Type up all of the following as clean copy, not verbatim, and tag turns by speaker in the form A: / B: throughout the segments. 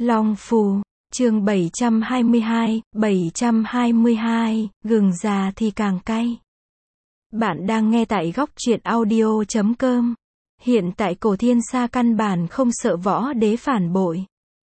A: Long Phù, chương 722, gừng già thì càng cay. Bạn đang nghe tại góc truyện audio.com. Hiện tại Cổ Thiên Sa căn bản không sợ võ đế phản bội.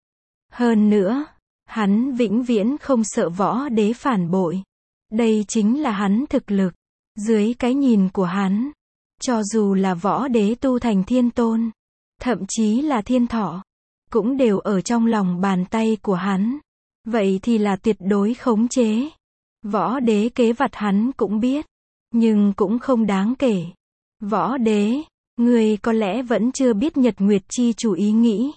A: Hơn nữa, hắn vĩnh viễn không sợ võ đế phản bội. Đây chính là hắn thực lực. Dưới cái nhìn của hắn, cho dù là võ đế tu thành thiên tôn, thậm chí là thiên thọ, cũng đều ở trong lòng bàn tay của hắn. Vậy thì là tuyệt đối khống chế. Võ đế kế vặt hắn cũng biết, nhưng cũng không đáng kể. Võ đế, ngươi có lẽ vẫn chưa biết Nhật Nguyệt Chi chủ ý nghĩ.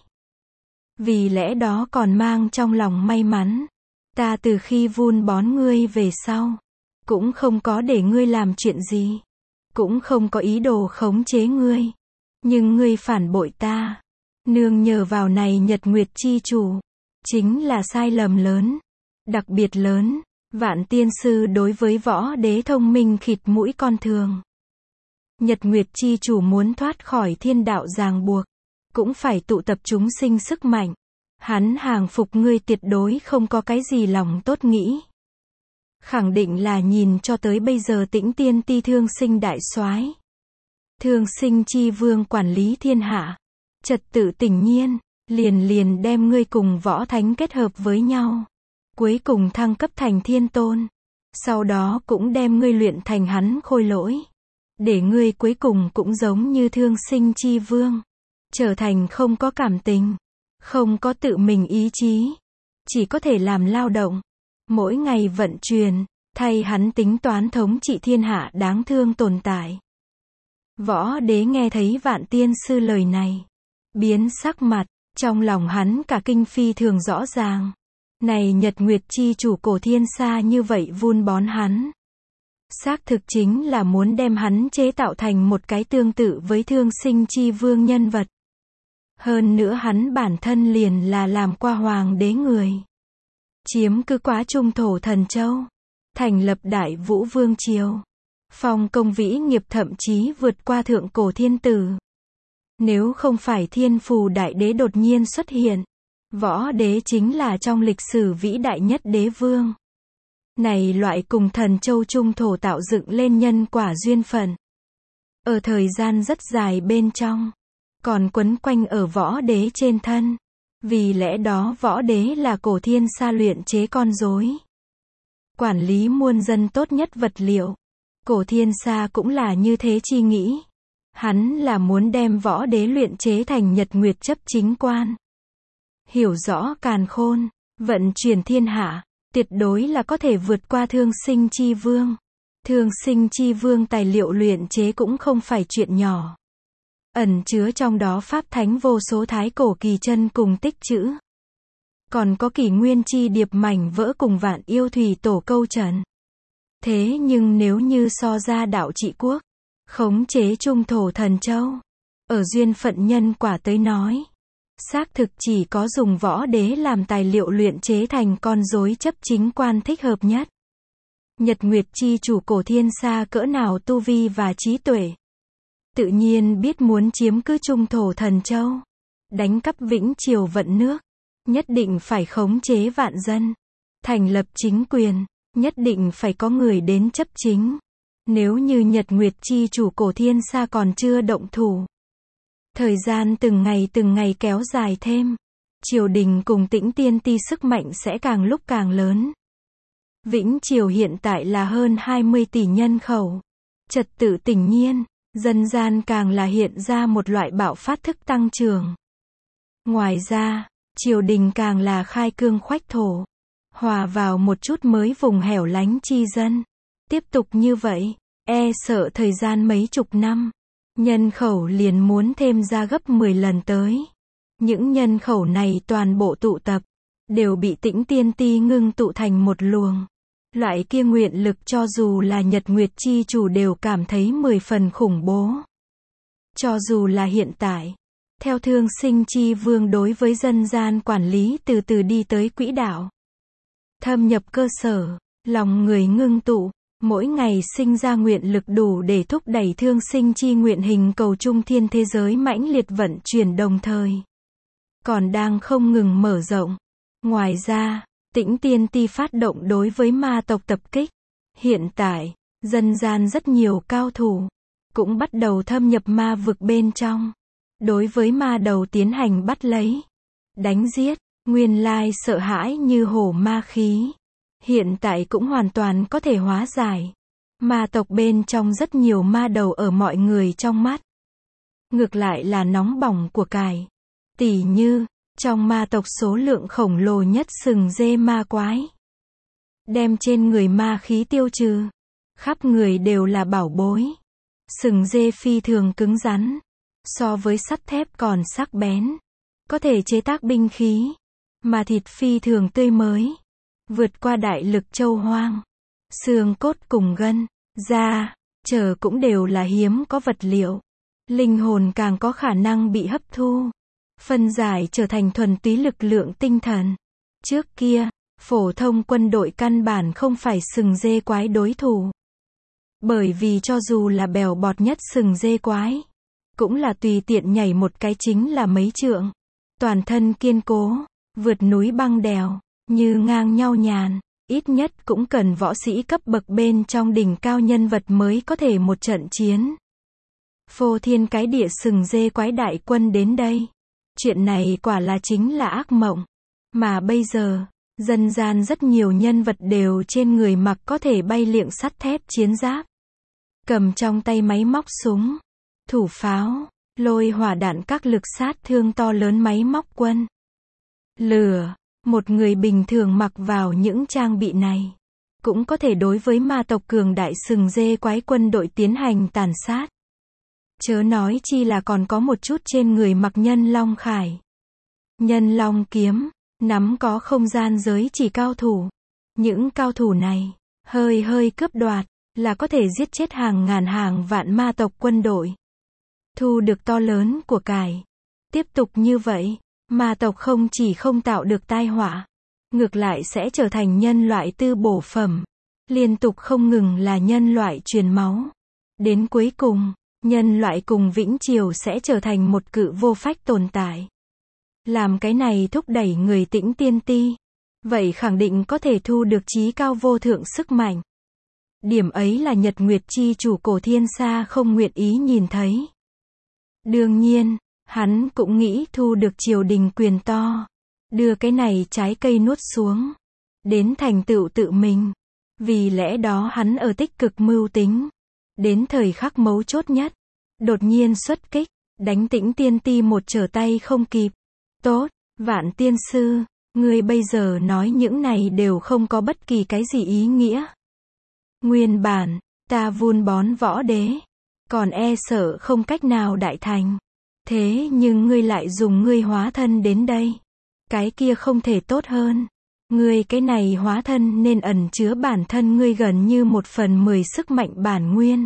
A: Vì lẽ đó còn mang trong lòng may mắn. Ta từ khi vun bón ngươi về sau, cũng không có để ngươi làm chuyện gì, cũng không có ý đồ khống chế ngươi. Nhưng ngươi phản bội ta, nương nhờ vào này Nhật Nguyệt Chi chủ, chính là sai lầm lớn, đặc biệt lớn. Vạn tiên sư đối với võ đế thông minh khịt mũi con thường. Nhật Nguyệt Chi chủ muốn thoát khỏi thiên đạo ràng buộc, cũng phải tụ tập chúng sinh sức mạnh. Hắn hàng phục ngươi tuyệt đối không có cái gì lòng tốt nghĩ. Khẳng định là nhìn cho tới bây giờ Tĩnh Tiên Ti Thương Sinh đại soái, Thương Sinh chi vương quản lý thiên hạ, trật tự tỉnh nhiên, liền đem ngươi cùng võ thánh kết hợp với nhau, cuối cùng thăng cấp thành thiên tôn, sau đó cũng đem ngươi luyện thành hắn khôi lỗi, để ngươi cuối cùng cũng giống như Thương Sinh chi vương, trở thành không có cảm tình, không có tự mình ý chí, chỉ có thể làm lao động, mỗi ngày vận chuyển, thay hắn tính toán thống trị thiên hạ đáng thương tồn tại. Võ đế nghe thấy Vạn tiên sư lời này, biến sắc mặt, trong lòng hắn cả kinh phi thường rõ ràng. Này Nhật Nguyệt Chi chủ Cổ Thiên Sa như vậy vun bón hắn, xác thực chính là muốn đem hắn chế tạo thành một cái tương tự với Thương Sinh chi vương nhân vật. Hơn nữa hắn bản thân liền là làm qua hoàng đế người, chiếm cứ quá Trung Thổ Thần Châu, thành lập Đại Vũ Vương Triều, phong công vĩ nghiệp thậm chí vượt qua thượng cổ thiên tử. Nếu không phải Thiên Phù Đại Đế đột nhiên xuất hiện, võ đế chính là trong lịch sử vĩ đại nhất đế vương. Này loại cùng Thần Châu Trung Thổ tạo dựng lên nhân quả duyên phận, ở thời gian rất dài bên trong, còn quấn quanh ở võ đế trên thân. Vì lẽ đó võ đế là Cổ Thiên Sa luyện chế con rối, quản lý muôn dân tốt nhất vật liệu. Cổ Thiên Sa cũng là như thế chi nghĩ. Hắn là muốn đem võ đế luyện chế thành Nhật Nguyệt chấp chính quan. Hiểu rõ càn khôn, vận chuyển thiên hạ, tuyệt đối là có thể vượt qua Thương Sinh chi vương. Thương Sinh chi vương tài liệu luyện chế cũng không phải chuyện nhỏ. Ẩn chứa trong đó pháp thánh vô số thái cổ kỳ chân cùng tích trữ. Còn có kỷ nguyên chi điệp mảnh vỡ cùng vạn yêu thủy tổ câu trần. Thế nhưng nếu như so ra đạo trị quốc, khống chế Trung Thổ Thần Châu, ở duyên phận nhân quả tới nói, xác thực chỉ có dùng võ đế làm tài liệu luyện chế thành con rối chấp chính quan thích hợp nhất. Nhật Nguyệt Chi chủ Cổ Thiên Sa cỡ nào tu vi và trí tuệ, tự nhiên biết muốn chiếm cứ Trung Thổ Thần Châu, đánh cắp Vĩnh Triều vận nước, nhất định phải khống chế vạn dân, thành lập chính quyền, nhất định phải có người đến chấp chính. Nếu như Nhật Nguyệt Chi chủ Cổ Thiên Sa còn chưa động thủ, thời gian từng ngày kéo dài thêm, triều đình cùng Tĩnh Tiên Ti sức mạnh sẽ càng lúc càng lớn. Vĩnh Triều hiện tại là hơn 20 tỷ nhân khẩu, trật tự tỉnh nhiên, dân gian càng là hiện ra một loại bạo phát thức tăng trưởng. Ngoài ra, triều đình càng là khai cương khoách thổ, hòa vào một chút mới vùng hẻo lánh chi dân. Tiếp tục như vậy, e sợ thời gian mấy chục năm, nhân khẩu liền muốn thêm ra gấp 10 lần tới. Những nhân khẩu này toàn bộ tụ tập, đều bị Tĩnh Tiên Ti ngưng tụ thành một luồng. Loại kia nguyện lực cho dù là Nhật Nguyệt Chi chủ đều cảm thấy 10 phần khủng bố. Cho dù là hiện tại, theo Thương Sinh chi vương đối với dân gian quản lý từ từ đi tới quỹ đạo, thâm nhập cơ sở, lòng người ngưng tụ, mỗi ngày sinh ra nguyện lực đủ để thúc đẩy Thương Sinh chi nguyện hình cầu trung thiên thế giới mãnh liệt vận chuyển đồng thời. còn đang không ngừng mở rộng. Ngoài ra, Tĩnh Tiên Ti phát động đối với ma tộc tập kích. Hiện tại, dân gian rất nhiều cao thủ cũng bắt đầu thâm nhập ma vực bên trong. Đối với ma đầu tiến hành bắt lấy, đánh giết, nguyên lai sợ hãi như hổ ma khí. Hiện tại cũng hoàn toàn có thể hóa giải. Ma tộc bên trong rất nhiều ma đầu ở mọi người trong mắt. Ngược lại là nóng bỏng của cải. Tỉ như, trong ma tộc số lượng khổng lồ nhất sừng dê ma quái. Đem trên người ma khí tiêu trừ. Khắp người đều là bảo bối. Sừng dê phi thường cứng rắn. So với sắt thép còn sắc bén. Có thể chế tác binh khí. Mà thịt phi thường tươi mới. Vượt qua đại lực châu hoang. Xương cốt cùng gân, da, chờ cũng đều là hiếm có vật liệu. Linh hồn càng có khả năng bị hấp thu. Phân giải trở thành thuần túy lực lượng tinh thần. Trước kia, phổ thông quân đội căn bản không phải sừng dê quái đối thủ. Bởi vì cho dù là bèo bọt nhất sừng dê quái, cũng là tùy tiện nhảy một cái chính là mấy trượng. Toàn thân kiên cố, vượt núi băng đèo, như ngang nhau nhàn. Ít nhất cũng cần võ sĩ cấp bậc bên trong đỉnh cao nhân vật mới có thể một trận chiến. Phô thiên cái địa sừng dê quái đại quân đến đây. Chuyện này quả là chính là ác mộng. Mà bây giờ, dân gian rất nhiều nhân vật đều trên người mặc có thể bay liệng sắt thép chiến giáp. Cầm trong tay máy móc súng, thủ pháo, lôi hỏa đạn các lực sát thương to lớn máy móc quân. Lửa. Một người bình thường mặc vào những trang bị này, cũng có thể đối với ma tộc cường đại sừng dê quái quân đội tiến hành tàn sát. Chớ nói chi là còn có một chút trên người mặc nhân long khải. Nhân long kiếm, nắm có không gian giới chỉ cao thủ. Những cao thủ này, hơi cướp đoạt, là có thể giết chết hàng ngàn hàng vạn ma tộc quân đội. Thu được to lớn của cải. Tiếp tục như vậy. Ma tộc không chỉ không tạo được tai họa, ngược lại sẽ trở thành nhân loại tư bổ phẩm. Liên tục không ngừng là nhân loại truyền máu. Đến cuối cùng, nhân loại cùng vĩnh triều sẽ trở thành một cự vô phách tồn tại. Làm cái này thúc đẩy người Tĩnh Tiên Ti. Vậy khẳng định có thể thu được chí cao vô thượng sức mạnh. Điểm ấy là Nhật Nguyệt chi chủ Cổ Thiên Sa không nguyện ý nhìn thấy. Đương nhiên, hắn cũng nghĩ thu được triều đình quyền to. Đưa cái này trái cây nuốt xuống. Đến thành tựu tự mình. Vì lẽ đó hắn ở tích cực mưu tính. Đến thời khắc mấu chốt nhất. Đột nhiên xuất kích. Đánh Tĩnh Tiên Ti một trở tay không kịp. Tốt, Vạn tiên sư. Ngươi bây giờ nói những này đều không có bất kỳ cái gì ý nghĩa. Nguyên bản, ta vun bón võ đế. Còn e sợ không cách nào đại thành. Thế nhưng ngươi lại dùng ngươi hóa thân đến đây. Cái kia không thể tốt hơn. Ngươi cái này hóa thân nên ẩn chứa bản thân ngươi gần như 1/10 sức mạnh bản nguyên.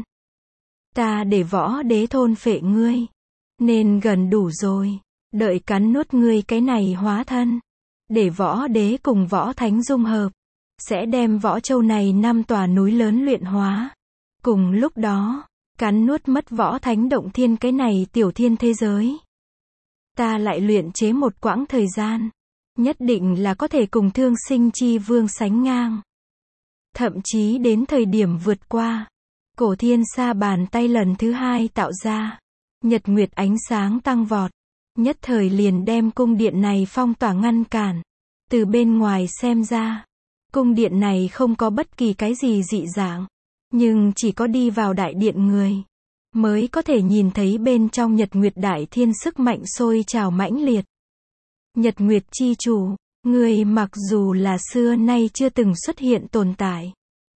A: Ta để võ đế thôn phệ ngươi. Nên gần đủ rồi. Đợi cắn nuốt ngươi cái này hóa thân. Để võ đế cùng võ thánh dung hợp. Sẽ đem võ châu này 5 tòa núi lớn luyện hóa. Cùng lúc đó, cắn nuốt mất võ thánh động thiên cái này tiểu thiên thế giới. Ta lại luyện chế một quãng thời gian. Nhất định là có thể cùng thương sinh chi vương sánh ngang. Thậm chí đến thời điểm vượt qua. Cổ Thiên Sa bàn tay lần thứ 2 tạo ra. Nhật nguyệt ánh sáng tăng vọt. Nhất thời liền đem cung điện này phong tỏa ngăn cản. Từ bên ngoài xem ra, cung điện này không có bất kỳ cái gì dị dạng. Nhưng chỉ có đi vào đại điện người, mới có thể nhìn thấy bên trong Nhật Nguyệt Đại Thiên sức mạnh sôi trào mãnh liệt. Nhật Nguyệt chi chủ, người mặc dù là xưa nay chưa từng xuất hiện tồn tại.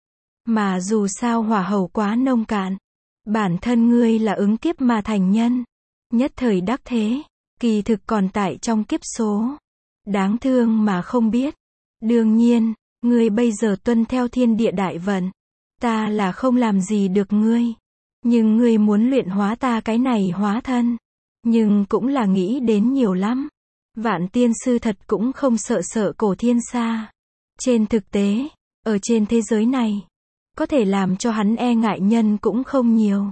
A: Mà dù sao hỏa hầu quá nông cạn. Bản thân ngươi là ứng kiếp mà thành nhân. Nhất thời đắc thế, kỳ thực còn tại trong kiếp số. Đáng thương mà không biết. Đương nhiên, ngươi bây giờ tuân theo thiên địa đại vận. Ta là không làm gì được ngươi. Nhưng ngươi muốn luyện hóa ta cái này hóa thân. Nhưng cũng là nghĩ đến nhiều lắm. Vạn tiên sư thật cũng không sợ Cổ Thiên Sa. Trên thực tế, ở trên thế giới này, có thể làm cho hắn e ngại nhân cũng không nhiều.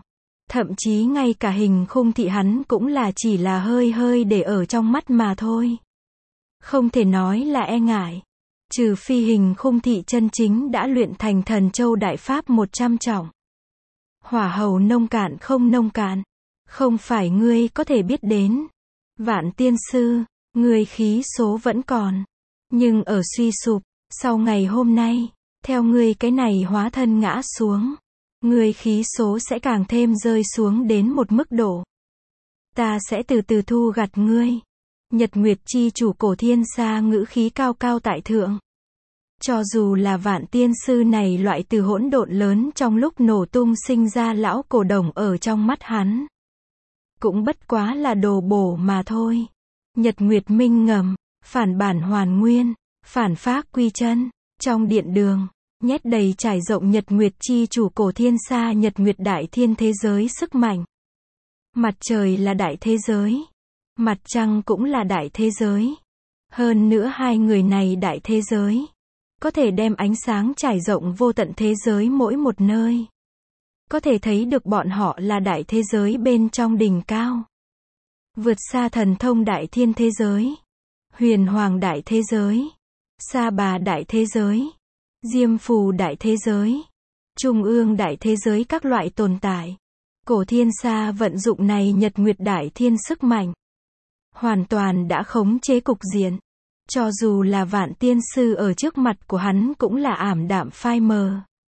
A: Thậm chí ngay cả hình khung thị hắn cũng là chỉ là hơi hơi để ở trong mắt mà thôi. Không thể nói là e ngại. Trừ phi hình khung thị chân chính đã luyện thành thần châu đại pháp 100 trọng. Hỏa hầu nông cạn không nông cạn. Không phải ngươi có thể biết đến. Vạn tiên sư, ngươi khí số vẫn còn. Nhưng ở suy sụp, sau ngày hôm nay, theo ngươi cái này hóa thân ngã xuống. Ngươi khí số sẽ càng thêm rơi xuống đến một mức độ. Ta sẽ từ từ thu gặt ngươi. Nhật Nguyệt chi chủ Cổ Thiên Sa ngữ khí cao cao tại thượng. Cho dù là vạn tiên sư này loại từ hỗn độn lớn trong lúc nổ tung sinh ra lão cổ đồng ở trong mắt hắn. Cũng bất quá là đồ bổ mà thôi. Nhật Nguyệt minh ngầm, phản bản hoàn nguyên, phản phác quy chân, trong điện đường, nhét đầy trải rộng Nhật Nguyệt chi chủ Cổ Thiên Sa Nhật Nguyệt đại thiên thế giới sức mạnh. Mặt trời là đại thế giới. Mặt trăng cũng là đại thế giới. Hơn nữa hai người này đại thế giới. Có thể đem ánh sáng trải rộng vô tận thế giới mỗi một nơi. Có thể thấy được bọn họ là đại thế giới bên trong đỉnh cao. Vượt xa thần thông đại thiên thế giới. Huyền hoàng đại thế giới. Sa bà đại thế giới. Diêm phù đại thế giới. Trung ương đại thế giới các loại tồn tại. Cổ Thiên Sa vận dụng này Nhật Nguyệt đại thiên sức mạnh. Hoàn toàn đã khống chế cục diện. Cho dù là vạn tiên sư ở trước mặt của hắn cũng là ảm đạm phai mờ.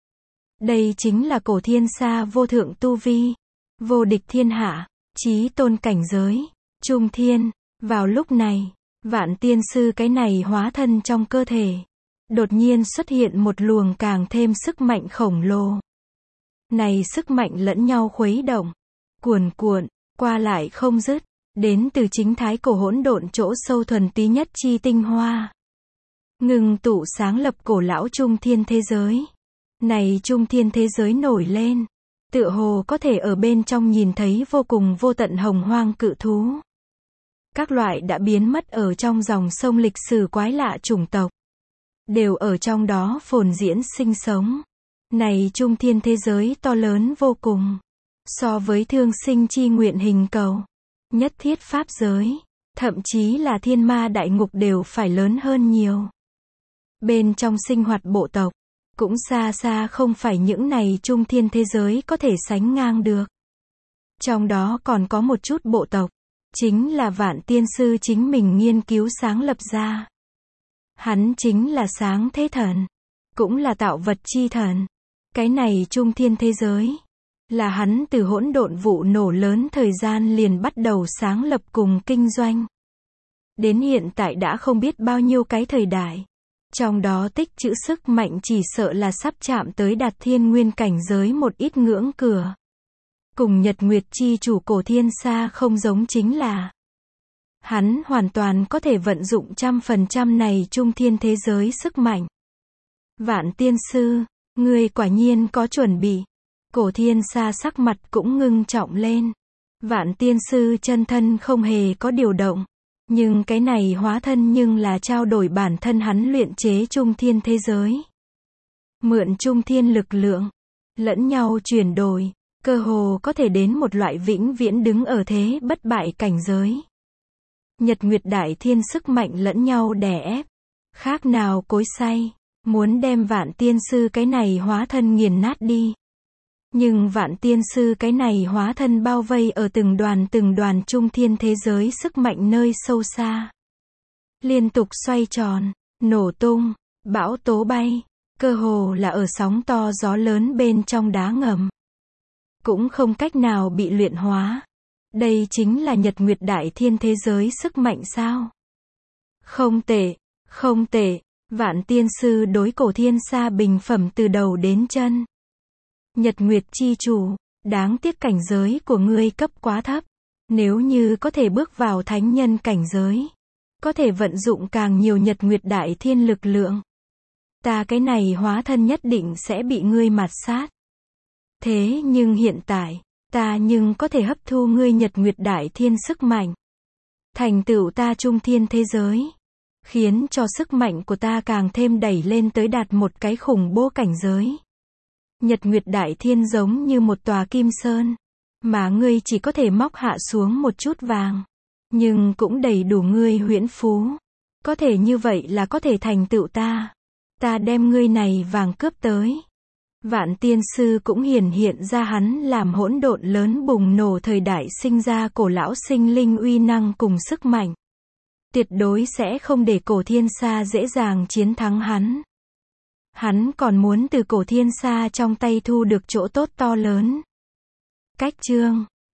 A: Đây chính là Cổ Thiên Sa vô thượng tu vi. Vô địch thiên hạ. Chí tôn cảnh giới. Trung thiên. Vào lúc này, vạn tiên sư cái này hóa thân trong cơ thể. Đột nhiên xuất hiện một luồng càng thêm sức mạnh khổng lồ. Này sức mạnh lẫn nhau khuấy động. Cuồn cuộn, qua lại không dứt. Đến từ chính thái cổ hỗn độn chỗ sâu thuần túy nhất chi tinh hoa. Ngừng tụ sáng lập cổ lão trung thiên thế giới. Này trung thiên thế giới nổi lên. Tựa hồ có thể ở bên trong nhìn thấy vô cùng vô tận hồng hoang cự thú. Các loại đã biến mất ở trong dòng sông lịch sử quái lạ chủng tộc. Đều ở trong đó phồn diễn sinh sống. Này trung thiên thế giới to lớn vô cùng. So với thương sinh chi nguyện hình cầu. Nhất thiết pháp giới. Thậm chí là thiên ma đại ngục đều phải lớn hơn nhiều. Bên trong sinh hoạt bộ tộc. Cũng xa xa không phải những này trung thiên thế giới có thể sánh ngang được. Trong đó còn có một chút bộ tộc. Chính là vạn tiên sư chính mình nghiên cứu sáng lập ra. Hắn chính là sáng thế thần. Cũng là tạo vật chi thần. Cái này trung thiên thế giới. Là hắn từ hỗn độn vụ nổ lớn thời gian liền bắt đầu sáng lập cùng kinh doanh. Đến hiện tại đã không biết bao nhiêu cái thời đại. Trong đó tích trữ sức mạnh chỉ sợ là sắp chạm tới đạt thiên nguyên cảnh giới một ít ngưỡng cửa. Cùng Nhật Nguyệt chi chủ Cổ Thiên Sa không giống chính là. Hắn hoàn toàn có thể vận dụng 100% này trung thiên thế giới sức mạnh. Vạn tiên sư, ngươi quả nhiên có chuẩn bị. Cổ Thiên Sa sắc mặt cũng ngưng trọng lên. Vạn tiên sư chân thân không hề có điều động. Nhưng cái này hóa thân nhưng là trao đổi bản thân hắn luyện chế trung thiên thế giới. Mượn trung thiên lực lượng. Lẫn nhau chuyển đổi. Cơ hồ có thể đến một loại vĩnh viễn đứng ở thế bất bại cảnh giới. Nhật Nguyệt đại thiên sức mạnh lẫn nhau đè ép. Khác nào cối xay. Muốn đem vạn tiên sư cái này hóa thân nghiền nát đi. Nhưng vạn tiên sư cái này hóa thân bao vây ở từng đoàn trung thiên thế giới sức mạnh nơi sâu xa. Liên tục xoay tròn, nổ tung, bão tố bay, cơ hồ là ở sóng to gió lớn bên trong đá ngầm. Cũng không cách nào bị luyện hóa. Đây chính là Nhật Nguyệt đại thiên thế giới sức mạnh sao? Không tệ, không tệ, vạn tiên sư đối Cổ Thiên Sa bình phẩm từ đầu đến chân. Nhật Nguyệt chi chủ, đáng tiếc cảnh giới của ngươi cấp quá thấp. Nếu như có thể bước vào thánh nhân cảnh giới, có thể vận dụng càng nhiều Nhật Nguyệt đại thiên lực lượng. Ta cái này hóa thân nhất định sẽ bị ngươi mạt sát. Thế nhưng hiện tại, ta nhưng có thể hấp thu ngươi Nhật Nguyệt đại thiên sức mạnh. Thành tựu ta trung thiên thế giới. Khiến cho sức mạnh của ta càng thêm đẩy lên tới đạt một cái khủng bố cảnh giới. Nhật Nguyệt đại thiên giống như một tòa kim sơn. mà ngươi chỉ có thể móc hạ xuống một chút vàng. Nhưng cũng đầy đủ ngươi huyễn phú. Có thể như vậy là có thể thành tựu ta. Ta đem ngươi này vàng cướp tới. Vạn tiên sư cũng hiển hiện ra hắn làm hỗn độn lớn bùng nổ thời đại sinh ra cổ lão sinh linh uy năng cùng sức mạnh. Tuyệt đối sẽ không để cổ thiên sa dễ dàng chiến thắng hắn. Hắn còn muốn từ cổ thiên sa trong tay thu được chỗ tốt to lớn. Cách chương